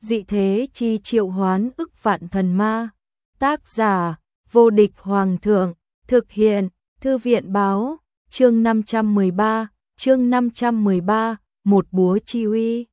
dị thế chi triệu hoán ức vạn thần ma. Tác giả, vô địch hoàng thượng, thực hiện, thư viện báo, chương 513, một búa chi uy.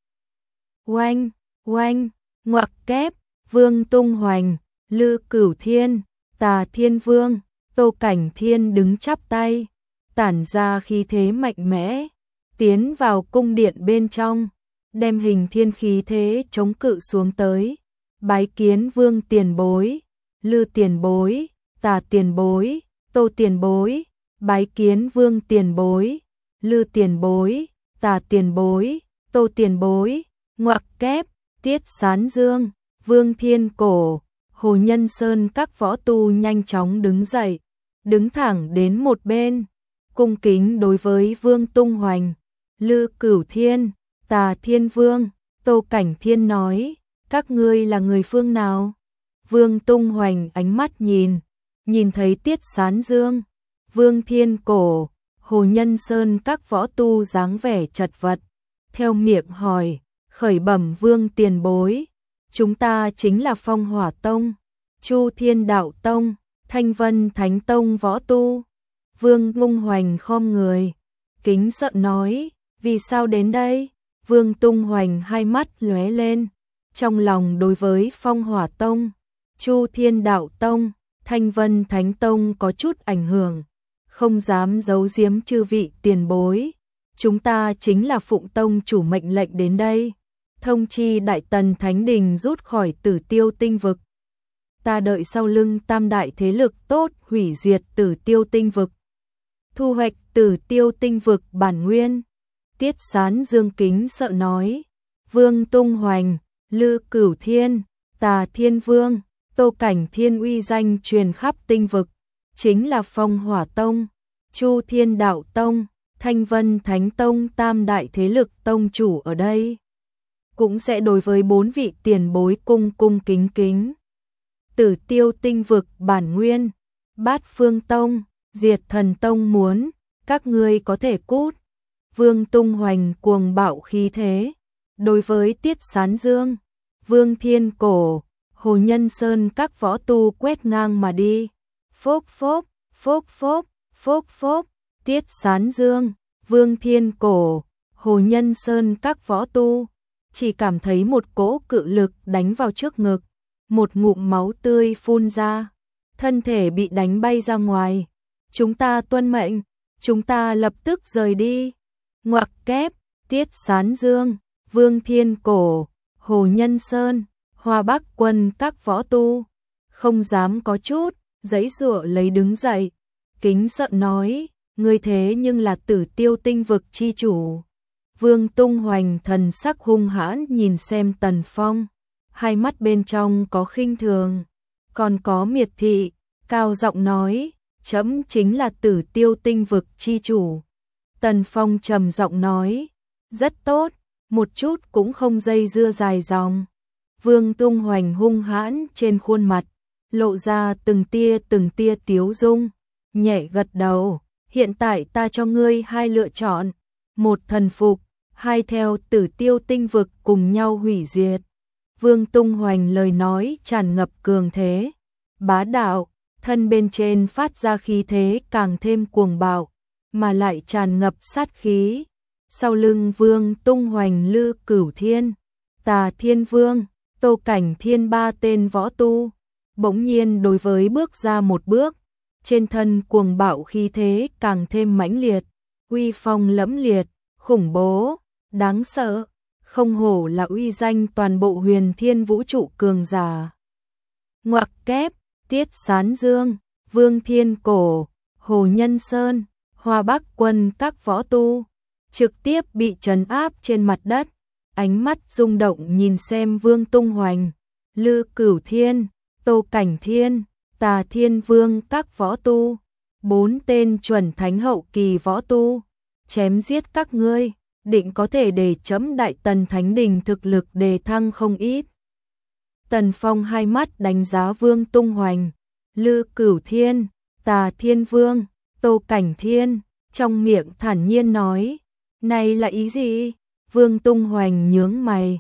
Oanh, oanh, ngoặc kép, Vương Tung Hoành, Lư Cửu Thiên, Tà Thiên Vương, Tô Cảnh Thiên đứng chắp tay, tản ra khí thế mạnh mẽ, tiến vào cung điện bên trong, đem hình thiên khí thế chống cự xuống tới, bái kiến Vương tiền bối, Lư tiền bối, Tà tiền bối, Tô tiền bối, bái kiến Vương tiền bối, Lư tiền bối, Tà tiền bối, Tô tiền bối. Ngoặc kép, Tiết Sán Dương, Vương Thiên Cổ, Hồ Nhân Sơn các võ tu nhanh chóng đứng dậy, đứng thẳng đến một bên, cung kính đối với Vương Tung Hoành, Lư Cửu Thiên, Tà Thiên Vương, Tô Cảnh Thiên nói, các ngươi là người phương nào? Vương Tung Hoành ánh mắt nhìn thấy Tiết Sán Dương, Vương Thiên Cổ, Hồ Nhân Sơn các võ tu dáng vẻ chật vật, theo miệng hỏi, khởi bẩm Vương tiền bối, chúng ta chính là Phong Hỏa Tông, Chu Thiên Đạo Tông, Thanh Vân Thánh Tông võ tu. Vương Tung Hoành khom người, kính sợ nói, vì sao đến đây? Vương Tung Hoành hai mắt lóe lên, trong lòng đối với Phong Hỏa Tông, Chu Thiên Đạo Tông, Thanh Vân Thánh Tông có chút ảnh hưởng, không dám giấu giếm chư vị tiền bối. Chúng ta chính là phụng tông chủ mệnh lệnh đến đây, thông chi Đại Tần Thánh Đình rút khỏi Tử Tiêu Tinh Vực. Ta đợi sau lưng tam đại thế lực tốt hủy diệt Tử Tiêu Tinh Vực, thu hoạch Tử Tiêu Tinh Vực bản nguyên. Tiết Sán Dương kính sợ nói, Vương Tung Hoành, Lư Cửu Thiên, Tà Thiên Vương, Tô Cảnh Thiên uy danh truyền khắp tinh vực, chính là Phong Hỏa Tông, Chu Thiên Đạo Tông, Thanh Vân Thánh Tông tam đại thế lực tông chủ ở đây, cũng sẽ đối với bốn vị tiền bối cung kính kính. Tử Tiêu Tinh Vực bản nguyên, Bát Phương Tông, Diệt Thần Tông muốn, các ngươi có thể cút. Vương Tung Hoành cuồng bạo khí thế, đối với Tiết Sán Dương, Vương Thiên Cổ, Hồ Nhân Sơn các võ tu quét ngang mà đi. Phốc phốc, phốc phốc, phốc phốc, Tiết Sán Dương, Vương Thiên Cổ, Hồ Nhân Sơn các võ tu, chỉ cảm thấy một cỗ cự lực đánh vào trước ngực, một ngụm máu tươi phun ra, thân thể bị đánh bay ra ngoài. Chúng ta tuân mệnh, chúng ta lập tức rời đi. Ngoặc kép, Tiết Sán Dương, Vương Thiên Cổ, Hồ Nhân Sơn, Hoa Bắc quân các võ tu, không dám có chút giãy giụa lấy đứng dậy, kính sợ nói, ngươi thế nhưng là Tử Tiêu Tinh Vực chi chủ. Vương Tung Hoành thần sắc hung hãn nhìn xem Tần Phong, hai mắt bên trong có khinh thường, còn có miệt thị, cao giọng nói, trẫm chính là Tử Tiêu Tinh Vực chi chủ. Tần Phong trầm giọng nói, rất tốt, một chút cũng không dây dưa dài dòng. Vương Tung Hoành hung hãn trên khuôn mặt, lộ ra từng tia tiếu dung, nhẹ gật đầu, hiện tại ta cho ngươi hai lựa chọn, một thần phục, hai theo Tử Tiêu Tinh Vực cùng nhau hủy diệt. Vương Tung Hoành lời nói tràn ngập cường thế, bá đạo, thân bên trên phát ra khí thế càng thêm cuồng bạo, mà lại tràn ngập sát khí. Sau lưng Vương Tung Hoành Lư Cửu Thiên, Tà Thiên Vương, Tô Cảnh Thiên ba tên võ tu, bỗng nhiên đối với bước ra một bước, trên thân cuồng bạo khí thế càng thêm mãnh liệt, uy phong lẫm liệt, khủng bố, đáng sợ, không hổ là uy danh toàn bộ huyền thiên vũ trụ cường giả. Ngoặc kép, Tiết Sán Dương, Vương Thiên Cổ, Hồ Nhân Sơn, Hoa Bắc quân các võ tu, trực tiếp bị trấn áp trên mặt đất, ánh mắt rung động nhìn xem Vương Tung Hoành, Lư Cửu Thiên, Tô Cảnh Thiên, Tà Thiên Vương các võ tu, bốn tên chuẩn thánh hậu kỳ võ tu, chém giết các ngươi, định có thể để chấm Đại Tần Thánh Đình thực lực đề thăng không ít. Tần Phong hai mắt đánh giá Vương Tung Hoành, Lư Cửu Thiên, Tà Thiên Vương, Tô Cảnh Thiên, trong miệng thản nhiên nói, này là ý gì? Vương Tung Hoành nhướng mày,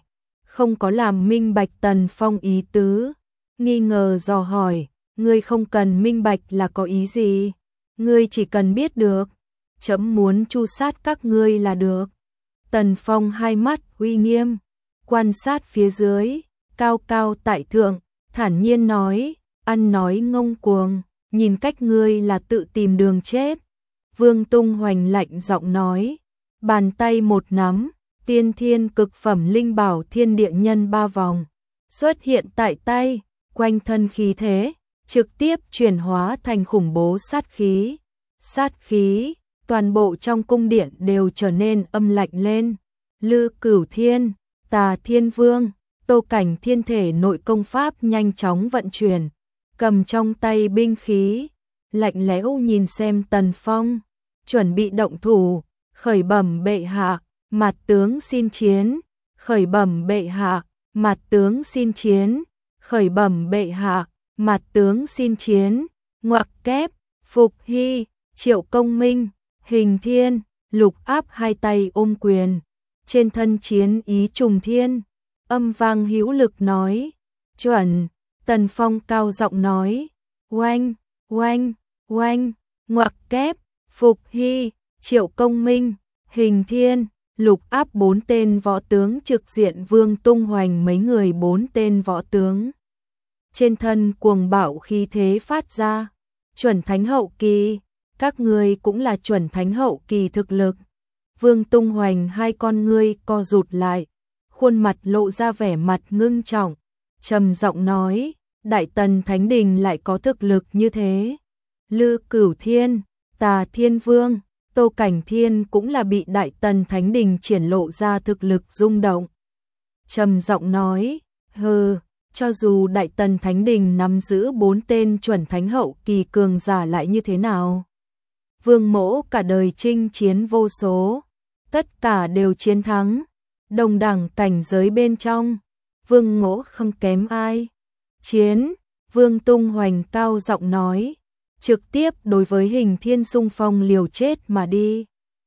không có làm minh bạch Tần Phong ý tứ, nghi ngờ dò hỏi, ngươi không cần minh bạch là có ý gì, ngươi chỉ cần biết được, chấm muốn tru sát các ngươi là được. Tần Phong hai mắt uy nghiêm, quan sát phía dưới, cao cao tại thượng, thản nhiên nói, ăn nói ngông cuồng, nhìn cách ngươi là tự tìm đường chết. Vương Tung Hoành lạnh giọng nói, bàn tay một nắm, tiên thiên cực phẩm linh bảo thiên địa nhân ba vòng xuất hiện tại tay, quanh thân khí thế trực tiếp chuyển hóa thành khủng bố sát khí. Sát khí, toàn bộ trong cung điện đều trở nên âm lạnh lên. Lư Cửu Thiên, Tà Thiên Vương, Tô Cảnh Thiên thể nội công pháp nhanh chóng vận chuyển, cầm trong tay binh khí, lạnh lẽo nhìn xem Tần Phong, chuẩn bị động thủ, khởi bẩm bệ hạ, mặt tướng xin chiến, khởi bẩm bệ hạ, mặt tướng xin chiến, khởi bẩm bệ hạ, mặt tướng xin chiến. Ngoặc kép, Phục Hy, Triệu Công Minh, Hình Thiên, Lục Áp hai tay ôm quyền, trên thân chiến ý trùng thiên, âm vang hữu lực nói, chuẩn. Tần Phong cao giọng nói, oanh, oanh, oanh. Ngoặc kép, Phục Hy, Triệu Công Minh, Hình Thiên, Lục Áp bốn tên võ tướng trực diện Vương Tung Hoành mấy người bốn tên võ tướng. Trên thân cuồng bạo khí thế phát ra, chuẩn thánh hậu kỳ, các ngươi cũng là chuẩn thánh hậu kỳ thực lực. Vương Tung Hoành hai con ngươi co rụt lại, khuôn mặt lộ ra vẻ mặt ngưng trọng, trầm giọng nói, Đại Tần Thánh Đình lại có thực lực như thế. Lư Cửu Thiên, Tà Thiên Vương, Tô Cảnh Thiên cũng là bị Đại Tần Thánh Đình triển lộ ra thực lực rung động. Trầm giọng nói, hừ, cho dù Đại Tần Thánh Đình nắm giữ 4 tên chuẩn thánh hậu kỳ cường giả lại như thế nào? Vương Mỗ cả đời chinh chiến vô số, tất cả đều chiến thắng, đồng đẳng cảnh giới bên trong, Vương Mỗ không kém ai. Chiến, Vương Tung Hoành cao giọng nói, trực tiếp đối với Hình Thiên xung phong liều chết mà đi.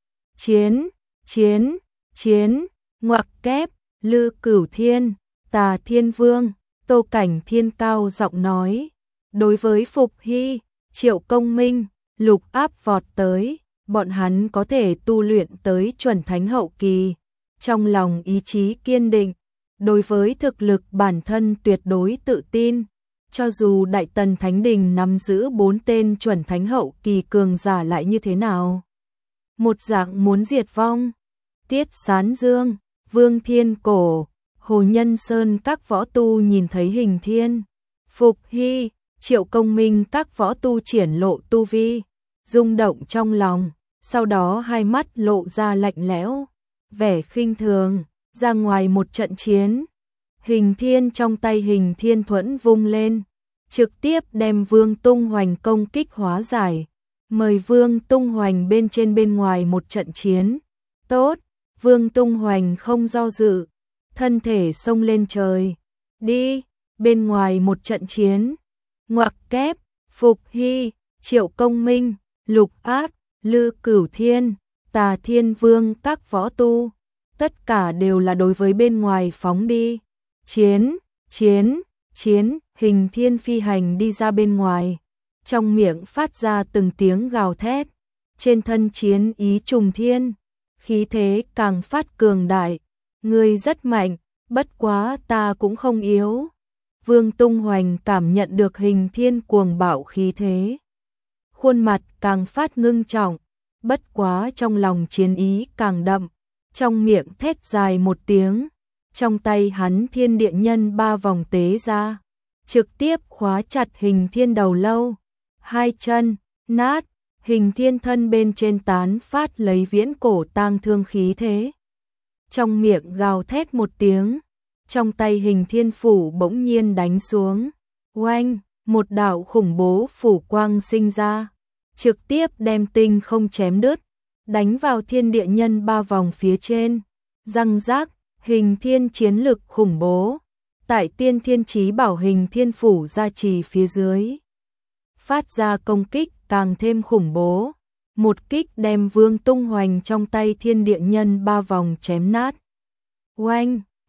Chiến, chiến, chiến. Ngoặc kép, Lư Cửu Thiên, Tà Thiên Vương, Tô Cảnh Thiên cao giọng nói, đối với Phục Hy, Triệu Công Minh, Lục Áp vọt tới, bọn hắn có thể tu luyện tới chuẩn thánh hậu kỳ, trong lòng ý chí kiên định, đối với thực lực bản thân tuyệt đối tự tin, cho dù Đại Tần Thánh Đình nắm giữ 4 tên chuẩn thánh hậu kỳ cường giả lại như thế nào. Một dạng muốn diệt vong. Tiết Sán Dương, Vương Thiên Cổ, Hồ Nhân Sơn các võ tu nhìn thấy Hình Thiên, Phục Hy, Triệu Công Minh các võ tu triển lộ tu vi, rung động trong lòng, sau đó hai mắt lộ ra lạnh lẽo, vẻ khinh thường, ra ngoài một trận chiến. Hình Thiên trong tay Hình Thiên thuẫn vung lên, trực tiếp đem Vương Tung Hoành công kích hóa giải, mời Vương Tung Hoành bên trên bên ngoài một trận chiến. Tốt, Vương Tung Hoành không do dự, thân thể xông lên trời, đi, bên ngoài một trận chiến. Ngoặc kép, Phục Hy, Triệu Công Minh, Lục Áp, Lư Cửu Thiên, Tà Thiên Vương các võ tu, tất cả đều là đối với bên ngoài phóng đi. Chiến, chiến, chiến. Hình Thiên phi hành đi ra bên ngoài, trong miệng phát ra từng tiếng gào thét, trên thân chiến ý trùng thiên, khí thế càng phát cường đại, ngươi rất mạnh, bất quá ta cũng không yếu. Vương Tung Hoành cảm nhận được Hình Thiên cuồng bạo khí thế, khuôn mặt càng phát ngưng trọng, bất quá trong lòng chiến ý càng đậm, trong miệng thét dài một tiếng, trong tay hắn thiên địa nhân ba vòng tế ra, trực tiếp khóa chặt Hình Thiên đầu lâu, hai chân nát, Hình Thiên thân bên trên tán phát lấy viễn cổ tang thương khí thế. Trong miệng gào thét một tiếng, trong tay Hình Thiên phủ bỗng nhiên đánh xuống, oanh, một đạo khủng bố phủ quang sinh ra, trực tiếp đem tinh không chém đứt, đánh vào thiên địa nhân ba vòng phía trên, răng rác. Hình Thiên chiến lực khủng bố, tại Tiên Thiên Chí Bảo Hình Thiên phủ gia trì phía dưới, phát ra công kích càng thêm khủng bố, một kích đem Vương Tung Hoành trong tay thiên địa nhân ba vòng chém nát. Oanh,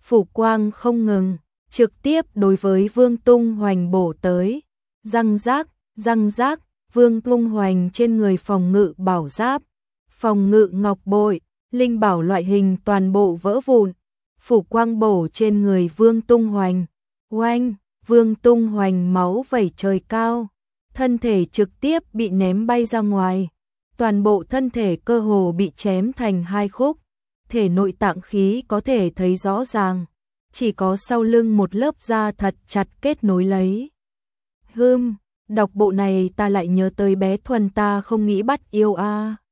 phủ quang không ngừng, trực tiếp đối với Vương Tung Hoành bổ tới. Răng rác, Vương Tung Hoành trên người phòng ngự bảo giáp, phòng ngự ngọc bội, linh bảo loại hình toàn bộ vỡ vụn. Phủ quang bổ trên người Vương Tung Hoành. Oanh, Vương Tung Hoành máu vẩy trời cao, thân thể trực tiếp bị ném bay ra ngoài. Toàn bộ thân thể cơ hồ bị chém thành hai khúc, thể nội tạng khí có thể thấy rõ ràng, chỉ có sau lưng một lớp da thật chặt kết nối lấy. Đọc bộ này ta lại nhớ tới bé Thuần ta không nghĩ bắt yêu a.